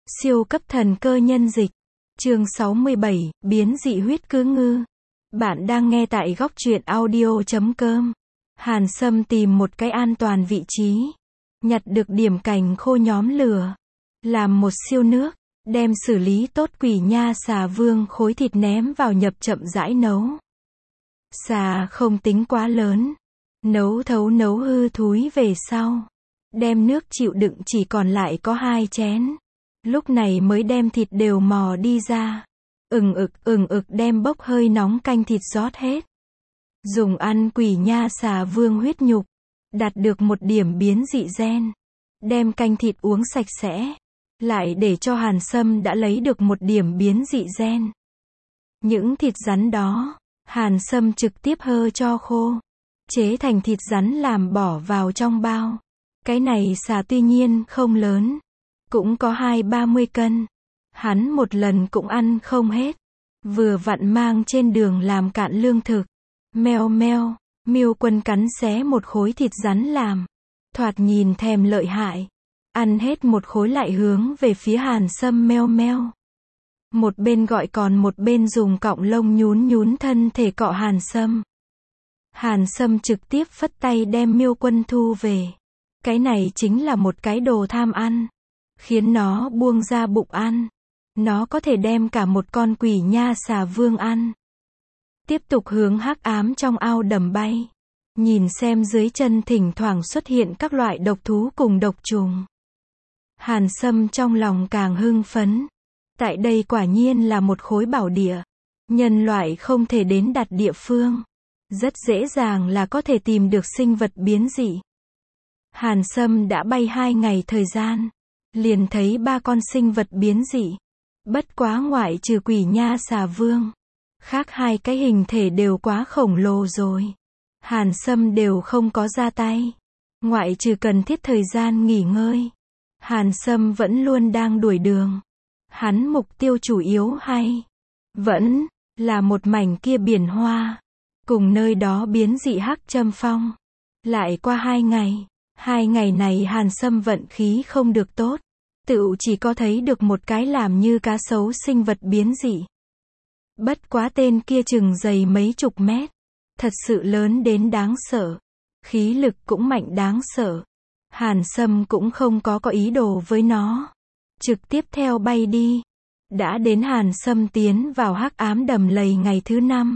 Siêu cấp thần cơ nhân dịch. Chương 67, biến dị huyết cứ ngư. Bạn đang nghe tại góc truyện audio.com. Hàn Sâm tìm một cái an toàn vị trí. Nhặt được điểm cành khô nhóm lửa. Làm một siêu nước. Đem xử lý tốt quỷ nha xà vương khối thịt ném vào nhập chậm rãi nấu. Xà không tính quá lớn. Nấu thấu nấu hư thúi về sau. Đem nước chịu đựng chỉ còn lại có 2 chén. Lúc này mới đem thịt đều mò đi ra. ừng ực đem bốc hơi nóng canh thịt rót hết. Dùng ăn quỷ nha xà vương huyết nhục. Đạt được một điểm biến dị gen. Đem canh thịt uống sạch sẽ. Lại để cho Hàn Sâm đã lấy được một điểm biến dị gen. Những thịt rắn đó, Hàn Sâm trực tiếp hơ cho khô. Chế thành thịt rắn làm bỏ vào trong bao. Cái này xà tuy nhiên không lớn. Cũng có 20-30 cân. Hắn một lần cũng ăn không hết. Vừa vặn mang trên đường làm cạn lương thực. Meo meo, Miêu Quân cắn xé một khối thịt rắn làm. Thoạt nhìn thèm lợi hại. Ăn hết một khối lại hướng về phía Hàn Sâm meo meo. Một bên gọi còn một bên dùng cọng lông nhún nhún thân thể cọ Hàn Sâm. Hàn Sâm trực tiếp phất tay đem Miêu Quân thu về. Cái này chính là một cái đồ tham ăn. Khiến nó buông ra bụng ăn. Nó có thể đem cả một con quỷ nha xà vương ăn. Tiếp tục hướng hắc ám trong ao đầm bay. Nhìn xem dưới chân thỉnh thoảng xuất hiện các loại độc thú cùng độc trùng. Hàn Sâm trong lòng càng hưng phấn. Tại đây quả nhiên là một khối bảo địa. Nhân loại không thể đến đặt địa phương. Rất dễ dàng là có thể tìm được sinh vật biến dị. Hàn Sâm đã bay 2 ngày thời gian. Liền thấy 3 con sinh vật biến dị. Bất quá ngoại trừ quỷ nha xà vương. Khác 2 cái hình thể đều quá khổng lồ rồi. Hàn Sâm đều không có ra tay. Ngoại trừ cần thiết thời gian nghỉ ngơi. Hàn Sâm vẫn luôn đang đuổi đường. Hắn mục tiêu chủ yếu vẫn là một mảnh kia biển hoa. Cùng nơi đó biến dị hắc châm phong. Lại qua 2 ngày. 2 ngày này Hàn Sâm vận khí không được tốt. Tựu chỉ có thấy được một cái làm như cá sấu sinh vật biến dị. Bất quá tên kia chừng dày mấy chục mét. Thật sự lớn đến đáng sợ. Khí lực cũng mạnh đáng sợ. Hàn Sâm cũng không có ý đồ với nó. Trực tiếp theo bay đi. Đã đến Hàn Sâm tiến vào hắc ám đầm lầy ngày thứ 5.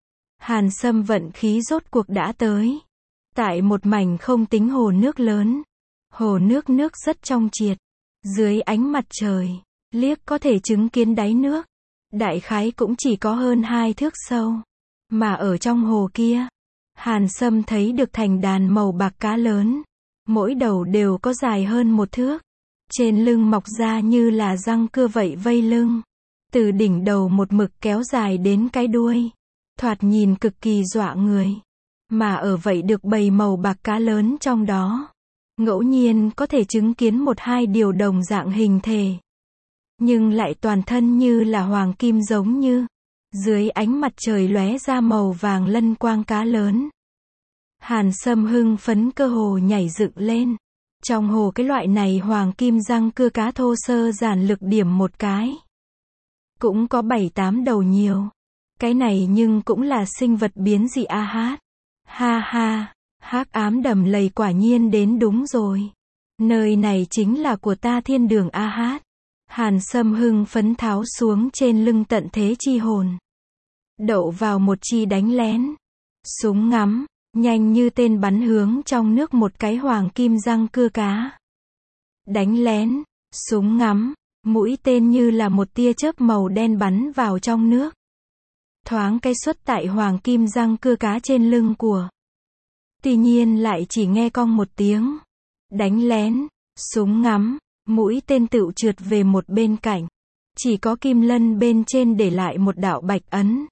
Hàn Sâm vận khí rốt cuộc đã tới. Tại một mảnh không tính hồ nước lớn. Hồ nước rất trong triệt. Dưới ánh mặt trời, liếc có thể chứng kiến đáy nước. Đại khái cũng chỉ có hơn 2 thước sâu. Mà ở trong hồ kia, Hàn Sâm thấy được thành đàn màu bạc cá lớn. Mỗi đầu đều có dài hơn 1 thước. Trên lưng mọc ra như là răng cưa vậy vây lưng. Từ đỉnh đầu một mực kéo dài đến cái đuôi. Thoạt nhìn cực kỳ dọa người. Mà ở vậy được bầy màu bạc cá lớn trong đó. Ngẫu nhiên có thể chứng kiến 1-2 điều đồng dạng hình thể. Nhưng lại toàn thân như là hoàng kim giống như. Dưới ánh mặt trời lóe ra màu vàng lân quang cá lớn. Hàn Sâm hưng phấn cơ hồ nhảy dựng lên. Trong hồ cái loại này hoàng kim răng cưa cá thô sơ giản lực điểm một cái. Cũng có 7-8 đầu nhiều. Cái này nhưng cũng là sinh vật biến dị a hát. Ha ha, hắc ám đầm lầy quả nhiên đến đúng rồi. Nơi này chính là của ta thiên đường a hát. Hàn Sâm hưng phấn tháo xuống trên lưng tận thế chi hồn. Đậu vào một chi đánh lén. Súng ngắm, nhanh như tên bắn hướng trong nước một cái hoàng kim răng cưa cá. Đánh lén, súng ngắm, mũi tên như là một tia chớp màu đen bắn vào trong nước. Thoáng cái xuất tại hoàng kim răng cưa cá trên lưng của. Tuy nhiên lại chỉ nghe cong một tiếng. Đánh lén, súng ngắm, mũi tên tựu trượt về một bên cạnh. Chỉ có kim lân bên trên để lại một đạo bạch ấn.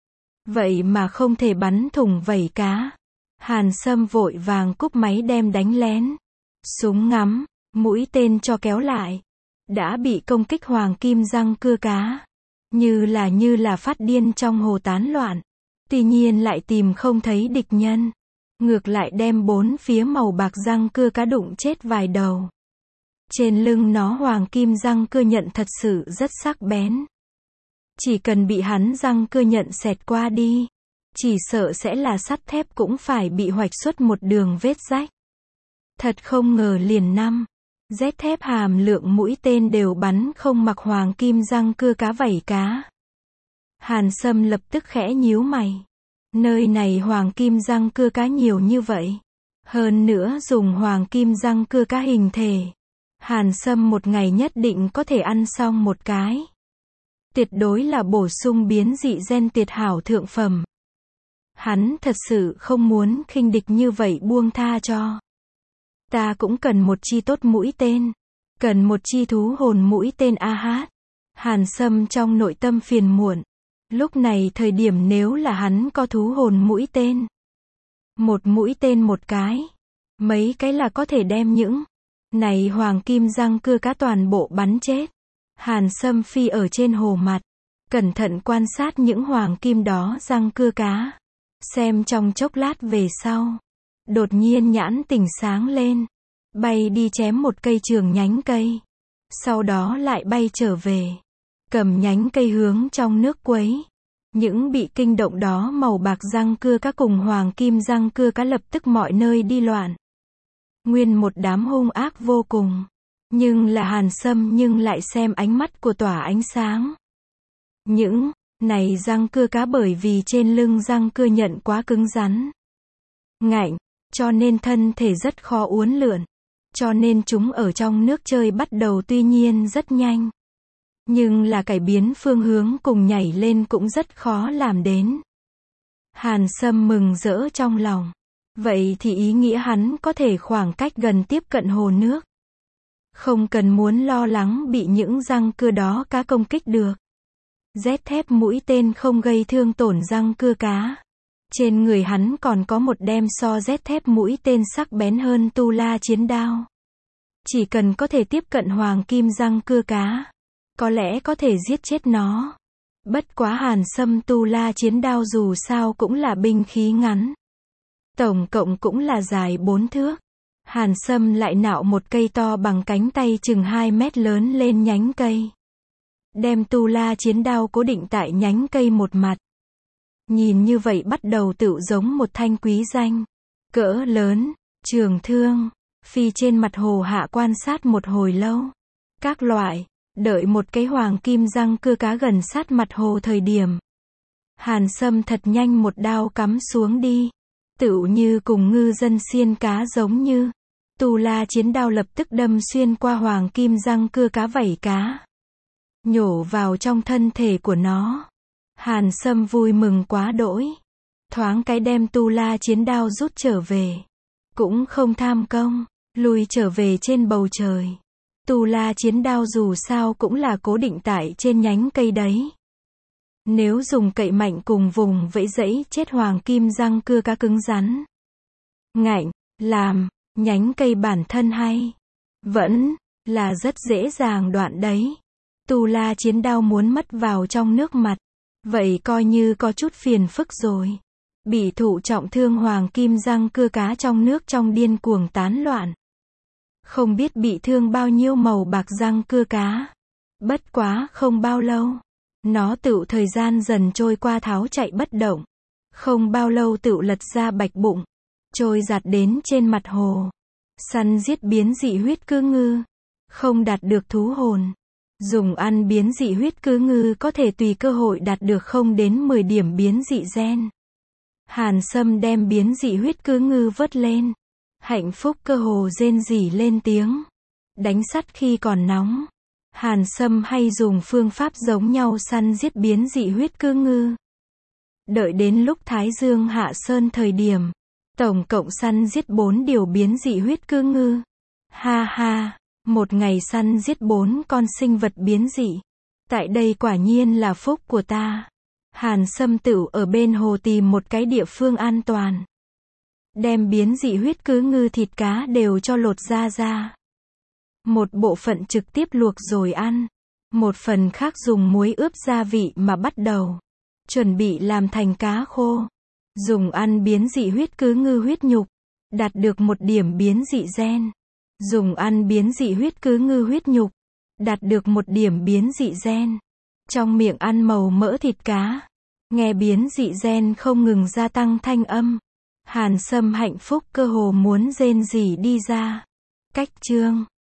Vậy mà không thể bắn thủng vảy cá. Hàn Sâm vội vàng cúp máy đem đánh lén. Súng ngắm, mũi tên cho kéo lại. Đã bị công kích hoàng kim răng cưa cá. Như là phát điên trong hồ tán loạn. Tuy nhiên lại tìm không thấy địch nhân. Ngược lại đem 4 phía màu bạc răng cưa cá đụng chết vài đầu. Trên lưng nó hoàng kim răng cưa nhận thật sự rất sắc bén. Chỉ cần bị hắn răng cưa nhận xẹt qua đi, chỉ sợ sẽ là sắt thép cũng phải bị hoạch xuất một đường vết rách. Thật không ngờ liền 5Z thép hàm lượng mũi tên đều bắn không mặc hoàng kim răng cưa cá vảy cá. Hàn Sâm lập tức khẽ nhíu mày. Nơi này hoàng kim răng cưa cá nhiều như vậy. Hơn nữa dùng hoàng kim răng cưa cá hình thể. Hàn Sâm một ngày nhất định có thể ăn xong một cái. Tuyệt đối là bổ sung biến dị gen tuyệt hảo thượng phẩm. Hắn thật sự không muốn khinh địch như vậy buông tha cho. Ta cũng cần một chi tốt mũi tên. Cần một chi thú hồn mũi tên AH. Hàn Sâm trong nội tâm phiền muộn. Lúc này thời điểm nếu là hắn có thú hồn mũi tên. Một mũi tên một cái. Mấy cái là có thể đem những này hoàng kim răng cưa cá toàn bộ bắn chết. Hàn Sâm phi ở trên hồ mặt. Cẩn thận quan sát những hoàng kim đó răng cưa cá. Xem trong chốc lát về sau. Đột nhiên nhãn tỉnh sáng lên. Bay đi chém một cây trường nhánh cây. Sau đó lại bay trở về. Cầm nhánh cây hướng trong nước quấy. Những bị kinh động đó màu bạc răng cưa cá cùng hoàng kim răng cưa cá lập tức mọi nơi đi loạn. Nguyên một đám hung ác vô cùng. Nhưng là Hàn Sâm nhưng lại xem ánh mắt của tỏa ánh sáng. Những này răng cưa cá bởi vì trên lưng răng cưa nhận quá cứng rắn. Ngạnh, cho nên thân thể rất khó uốn lượn. Cho nên chúng ở trong nước chơi bắt đầu tuy nhiên rất nhanh. Nhưng là cải biến phương hướng cùng nhảy lên cũng rất khó làm đến. Hàn Sâm mừng rỡ trong lòng. Vậy thì ý nghĩa hắn có thể khoảng cách gần tiếp cận hồ nước. Không cần muốn lo lắng bị những răng cưa đó cá công kích được. Z thép mũi tên không gây thương tổn răng cưa cá. Trên người hắn còn có một đem so Z thép mũi tên sắc bén hơn tu la chiến đao. Chỉ cần có thể tiếp cận hoàng kim răng cưa cá, có lẽ có thể giết chết nó. Bất quá Hàn Sâm tu la chiến đao dù sao cũng là binh khí ngắn. Tổng cộng cũng là dài 4 thước. Hàn Sâm lại nạo một cây to bằng cánh tay chừng 2 mét lớn lên nhánh cây. Đem tu la chiến đao cố định tại nhánh cây một mặt. Nhìn như vậy bắt đầu tựu giống một thanh quý danh. Cỡ lớn, trường thương. Phi trên mặt hồ hạ quan sát một hồi lâu. Các loại. Đợi một cái hoàng kim răng cưa cá gần sát mặt hồ thời điểm. Hàn Sâm thật nhanh một đao cắm xuống đi. Tựu như cùng ngư dân xiên cá giống như. Tu la chiến đao lập tức đâm xuyên qua hoàng kim răng cưa cá vảy cá. Nhổ vào trong thân thể của nó. Hàn Sâm vui mừng quá đỗi. Thoáng cái đem tu la chiến đao rút trở về. Cũng không tham công. Lùi trở về trên bầu trời. Tu la chiến đao dù sao cũng là cố định tại trên nhánh cây đấy. Nếu dùng cậy mạnh cùng vùng vẫy dẫy chết hoàng kim răng cưa cá cứng rắn. Ngạnh, làm, nhánh cây bản thân hay. Vẫn, là rất dễ dàng đoạn đấy. Tu la chiến đao muốn mất vào trong nước mặt. Vậy coi như có chút phiền phức rồi. Bị thụ trọng thương hoàng kim răng cưa cá trong nước trong điên cuồng tán loạn. Không biết bị thương bao nhiêu màu bạc răng cưa cá. Bất quá không bao lâu. Nó tựu thời gian dần trôi qua tháo chạy bất động. Không bao lâu tựu lật ra bạch bụng. Trôi giạt đến trên mặt hồ. Săn giết biến dị huyết cư ngư. Không đạt được thú hồn. Dùng ăn biến dị huyết cư ngư có thể tùy cơ hội đạt được 0 đến 10 điểm biến dị gen. Hàn Sâm đem biến dị huyết cư ngư vớt lên. Hạnh phúc cơ hồ rên rỉ lên tiếng. Đánh sắt khi còn nóng. Hàn Sâm hay dùng phương pháp giống nhau săn giết biến dị huyết cư ngư. Đợi đến lúc Thái Dương hạ sơn thời điểm. Tổng cộng săn giết 4 điều biến dị huyết cư ngư. Ha ha, một ngày săn giết 4 con sinh vật biến dị. Tại đây quả nhiên là phúc của ta. Hàn Sâm tựu ở bên hồ tìm một cái địa phương an toàn. Đem biến dị huyết cư ngư thịt cá đều cho lột ra. Một bộ phận trực tiếp luộc rồi ăn. Một phần khác dùng muối ướp gia vị mà bắt đầu. Chuẩn bị làm thành cá khô. Dùng ăn biến dị huyết cư ngư huyết nhục. Đạt được một điểm biến dị gen. Dùng ăn biến dị huyết cứ ngư huyết nhục. Đạt được 1 điểm biến dị gen. Trong miệng ăn màu mỡ thịt cá. Nghe biến dị gen không ngừng gia tăng thanh âm. Hàn Sâm hạnh phúc cơ hồ muốn rên rỉ đi ra. Cách chương